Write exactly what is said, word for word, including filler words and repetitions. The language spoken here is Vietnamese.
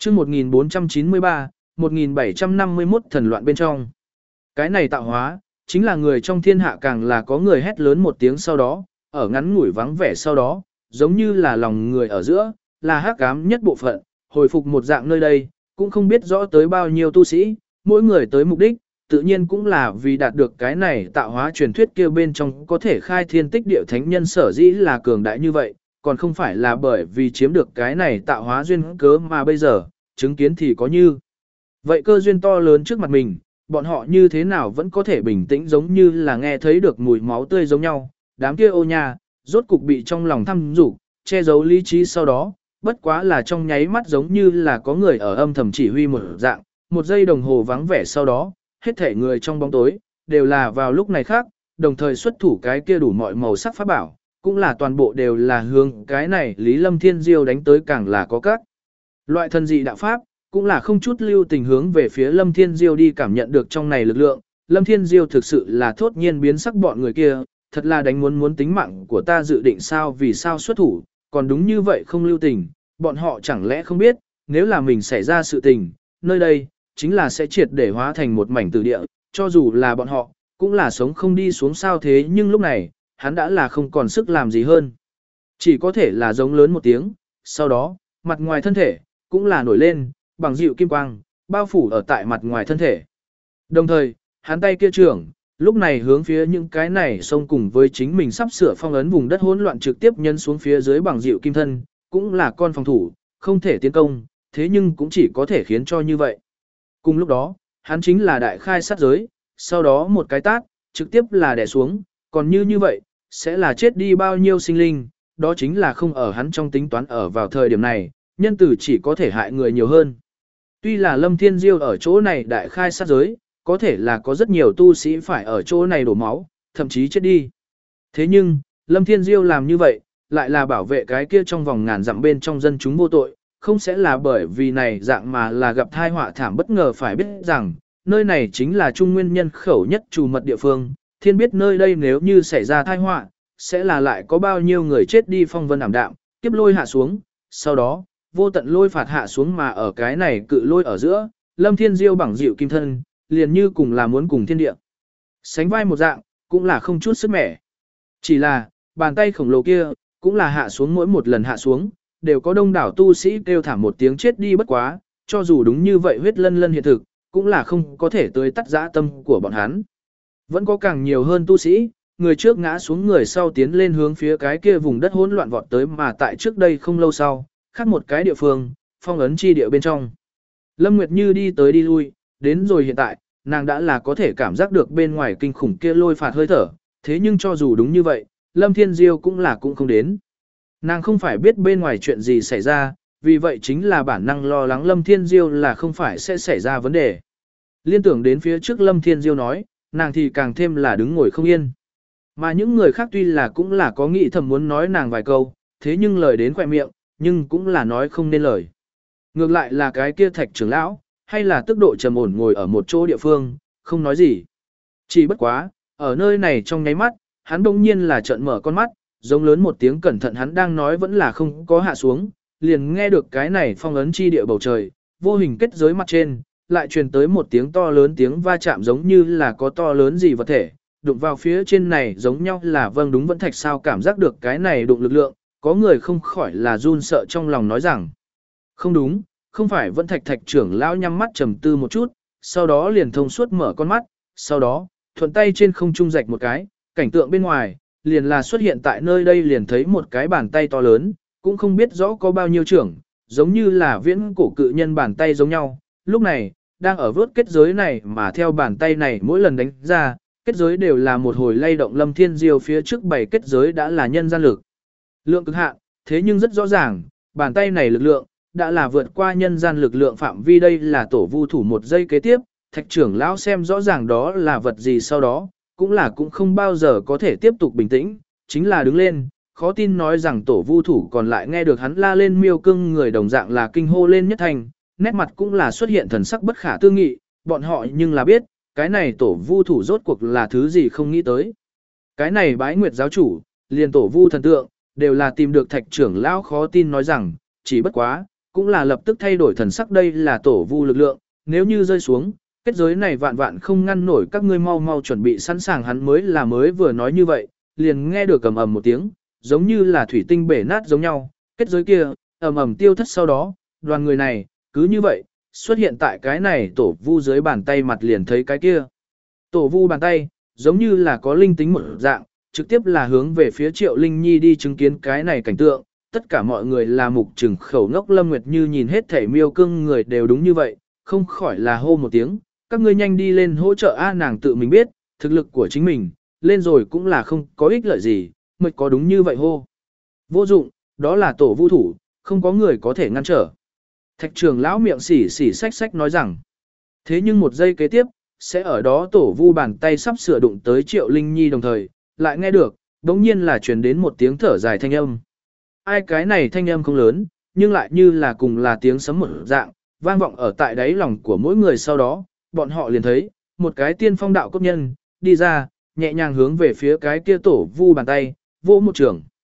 chương một nghìn bốn trăm chín mươi ba, một nghìn bảy trăm năm mươi mốt thần loạn bên trong. Cái này tạo hóa, chính là người trong thiên hạ càng là có người hét lớn một tiếng sau đó, ở ngắn ngủi vắng vẻ sau đó, giống như là lòng người ở giữa, là hắc ám nhất bộ phận, hồi phục một dạng nơi đây, cũng không biết rõ tới bao nhiêu tu sĩ, mỗi người tới mục đích, tự nhiên cũng là vì đạt được cái này tạo hóa truyền thuyết kia bên trong có thể khai thiên tích địa thánh nhân sở dĩ là cường đại như vậy, còn không phải là bởi vì chiếm được cái này tạo hóa duyên cớ mà bây giờ, chứng kiến thì có như. Vậy cơ duyên to lớn trước mặt mình, bọn họ như thế nào vẫn có thể bình tĩnh giống như là nghe thấy được mùi máu tươi giống nhau, đám kia ô nha, rốt cục bị trong lòng thăm dục che giấu lý trí sau đó, bất quá là trong nháy mắt giống như là có người ở âm thầm chỉ huy một dạng, một giây đồng hồ vắng vẻ sau đó, hết thể người trong bóng tối, đều là vào lúc này khác, đồng thời xuất thủ cái kia đủ mọi màu sắc pháp bảo, cũng là toàn bộ đều là hướng cái này Lý Lâm Thiên Diêu đánh tới càng là có các loại thần dị đạo pháp, cũng là không chút lưu tình hướng về phía Lâm Thiên Diêu đi cảm nhận được trong này lực lượng. Lâm Thiên Diêu thực sự là thốt nhiên biến sắc bọn người kia, thật là đánh muốn muốn tính mạng của ta dự định sao vì sao xuất thủ, còn đúng như vậy không lưu tình, bọn họ chẳng lẽ không biết, nếu là mình xảy ra sự tình, nơi đây, chính là sẽ triệt để hóa thành một mảnh tử địa, cho dù là bọn họ, cũng là sống không đi xuống sao thế nhưng lúc này, hắn đã là không còn sức làm gì hơn. Chỉ có thể là giống lớn một tiếng, sau đó, mặt ngoài thân thể, cũng là nổi lên, bằng dịu kim quang, bao phủ ở tại mặt ngoài thân thể. Đồng thời, hắn tay kia trưởng, lúc này hướng phía những cái này xông cùng với chính mình sắp sửa phong ấn vùng đất hỗn loạn trực tiếp nhân xuống phía dưới bằng dịu kim thân, cũng là con phòng thủ, không thể tiến công, thế nhưng cũng chỉ có thể khiến cho như vậy. Cùng lúc đó, hắn chính là đại khai sát giới, sau đó một cái tát, trực tiếp là đè xuống, còn như như vậy, sẽ là chết đi bao nhiêu sinh linh, đó chính là không ở hắn trong tính toán ở vào thời điểm này, nhân tử chỉ có thể hại người nhiều hơn. Tuy là Lâm Thiên Diêu ở chỗ này đại khai sát giới, có thể là có rất nhiều tu sĩ phải ở chỗ này đổ máu, thậm chí chết đi. Thế nhưng, Lâm Thiên Diêu làm như vậy, lại là bảo vệ cái kia trong vòng ngàn dặm bên trong dân chúng vô tội, không sẽ là bởi vì này dạng mà là gặp thai họa thảm bất ngờ phải biết rằng, nơi này chính là trung nguyên nhân khẩu nhất trù mật địa phương, thiên biết nơi đây nếu như xảy ra thai họa, sẽ là lại có bao nhiêu người chết đi phong vân ảm đạm, kiếp lôi hạ xuống, sau đó, vô tận lôi phạt hạ xuống mà ở cái này cự lôi ở giữa, Lâm Thiên Diêu bằng dịu kim thân, liền như cùng là muốn cùng thiên địa. Sánh vai một dạng, cũng là không chút sức mẻ. Chỉ là, bàn tay khổng lồ kia, cũng là hạ xuống mỗi một lần hạ xuống, đều có đông đảo tu sĩ kêu thảm một tiếng chết đi bất quá, cho dù đúng như vậy huyết lân lân hiện thực, cũng là không có thể tới tắt dã tâm của bọn hắn. Vẫn có càng nhiều hơn tu sĩ, người trước ngã xuống người sau tiến lên hướng phía cái kia vùng đất hỗn loạn vọt tới mà tại trước đây không lâu sau, khác một cái địa phương, phong ấn chi địa bên trong. Lâm Nguyệt Như đi tới đi lui, đến rồi hiện tại, nàng đã là có thể cảm giác được bên ngoài kinh khủng kia lôi phạt hơi thở, thế nhưng cho dù đúng như vậy, Lâm Thiên Diêu cũng là cũng không đến. Nàng không phải biết bên ngoài chuyện gì xảy ra, vì vậy chính là bản năng lo lắng Lâm Thiên Diêu là không phải sẽ xảy ra vấn đề. Liên tưởng đến phía trước Lâm Thiên Diêu nói, nàng thì càng thêm là đứng ngồi không yên. Mà những người khác tuy là cũng là có nghĩ thầm muốn nói nàng vài câu, thế nhưng lời đến khỏe miệng, nhưng cũng là nói không nên lời. Ngược lại là cái kia Thạch trưởng lão, hay là tức độ trầm ổn ngồi ở một chỗ địa phương, không nói gì. Chỉ bất quá, ở nơi này trong nháy mắt, hắn đông nhiên là trợn mở con mắt, giống lớn một tiếng cẩn thận hắn đang nói vẫn là không có hạ xuống, liền nghe được cái này phong ấn chi địa bầu trời, vô hình kết giới mặt trên, lại truyền tới một tiếng to lớn tiếng va chạm giống như là có to lớn gì vật thể, đụng vào phía trên này giống nhau là vâng đúng vẫn thạch sao cảm giác được cái này đụng lực lượng, có người không khỏi là run sợ trong lòng nói rằng, không đúng, không phải vẫn thạch thạch trưởng lão nhắm mắt trầm tư một chút, sau đó liền thông suốt mở con mắt, sau đó, thuận tay trên không trung rạch một cái, cảnh tượng bên ngoài, liền là xuất hiện tại nơi đây liền thấy một cái bàn tay to lớn, cũng không biết rõ có bao nhiêu trưởng, giống như là viễn cổ cự nhân bàn tay giống nhau, lúc này, đang ở vớt kết giới này mà theo bàn tay này mỗi lần đánh ra, kết giới đều là một hồi lay động Lâm Thiên Diêu phía trước bảy kết giới đã là nhân gian lực. Lượng cực hạn, thế nhưng rất rõ ràng, bàn tay này lực lượng, đã là vượt qua nhân gian lực lượng phạm vi đây là tổ vu thủ một giây kế tiếp, thạch trưởng lão xem rõ ràng đó là vật gì sau đó, cũng là cũng không bao giờ có thể tiếp tục bình tĩnh, chính là đứng lên, khó tin nói rằng tổ vu thủ còn lại nghe được hắn la lên miêu cưng người đồng dạng là kinh hô lên nhất thành, nét mặt cũng là xuất hiện thần sắc bất khả tư nghị, bọn họ nhưng là biết, cái này tổ vu thủ rốt cuộc là thứ gì không nghĩ tới. Cái này bái nguyệt giáo chủ, liền tổ vu thần tượng, đều là tìm được thạch trưởng lão khó tin nói rằng, chỉ bất quá, cũng là lập tức thay đổi thần sắc, đây là tổ vu lực lượng, nếu như rơi xuống, kết giới này vạn vạn không ngăn nổi, các ngươi mau mau chuẩn bị sẵn sàng. Hắn mới là mới vừa nói như vậy, liền nghe được ầm ầm một tiếng, giống như là thủy tinh bể nát giống nhau, kết giới kia ầm ầm tiêu thất, sau đó, đoàn người này cứ như vậy xuất hiện tại cái này tổ vu dưới bàn tay, mặt liền thấy cái kia tổ vu bàn tay giống như là có linh tính một dạng, trực tiếp là hướng về phía Triệu Linh Nhi đi. Chứng kiến cái này cảnh tượng, tất cả mọi người là mục trừng khẩu ngốc. Lâm Nguyệt Như nhìn hết thể miêu cương người đều đúng như vậy, không khỏi là hô một tiếng, các ngươi nhanh đi lên hỗ trợ a. Nàng tự mình biết, thực lực của chính mình, lên rồi cũng là không có ích lợi gì, mới có đúng như vậy hô. Vô dụng, đó là tổ vu thủ, không có người có thể ngăn trở. Thạch trưởng lão miệng xỉ xỉ xách xách nói rằng, thế nhưng một giây kế tiếp, sẽ ở đó tổ vu bàn tay sắp sửa đụng tới Triệu Linh Nhi đồng thời, lại nghe được, đống nhiên là truyền đến một tiếng thở dài thanh âm. Ai, cái này thanh âm không lớn, nhưng lại như là cùng là tiếng sấm một dạng, vang vọng ở tại đáy lòng của mỗi người. Sau đó, bọn họ liền thấy, một cái tiên phong đạo cấp nhân, đi ra, nhẹ nhàng hướng về phía cái kia tổ vu bàn tay, vỗ một trường.